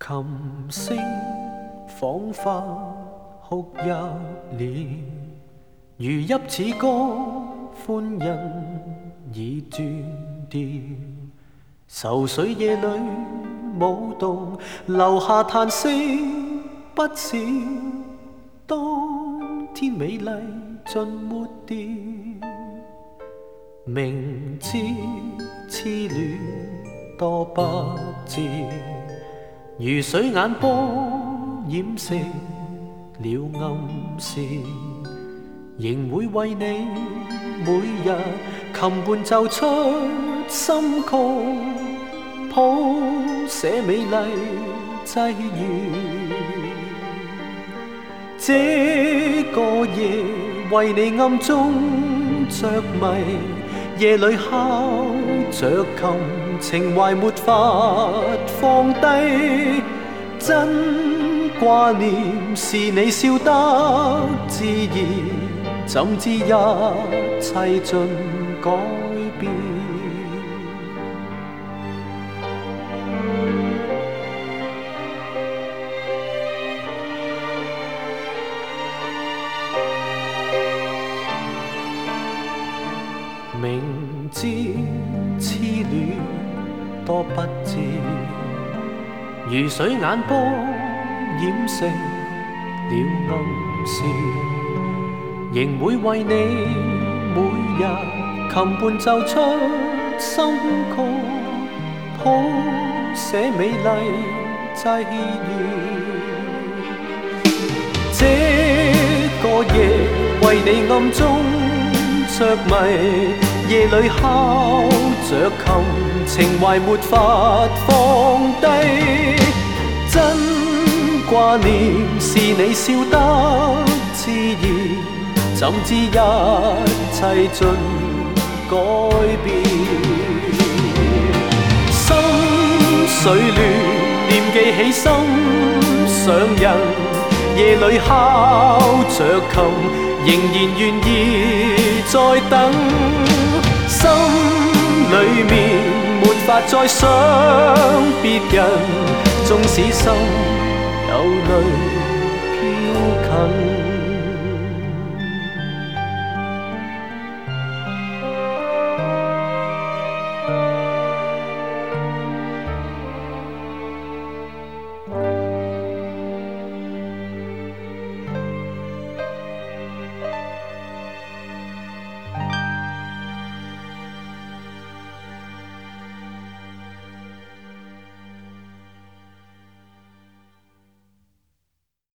琴聲彷彿哭泣了，如泣似歌，歡欣已斷掉。愁緒夜裏舞動，留下嘆息不少。當天美麗盡抹掉，明知痴戀多不智，如水眼波掩飾了暗示，仍會為你每日琴伴奏出心曲，譜寫美麗際遇。這個夜為你暗中着迷，夜裏敲着琴，情懷沒法放低。真掛念是你笑得自然，怎知一切盡改變。明知痴戀多不智，如水眼波掩飾了暗示，仍會為你每日琴伴奏出心曲，譜寫美麗際遇。這個夜為你暗中着迷，夜裏敲着琴，情懷沒法放低。真掛念是你笑得自然，怎知一切盡改變。心緒亂，念記起心上人，夜裏敲着琴，仍然願意再等。心裏面沒法再想別人，縱使心有淚飄近。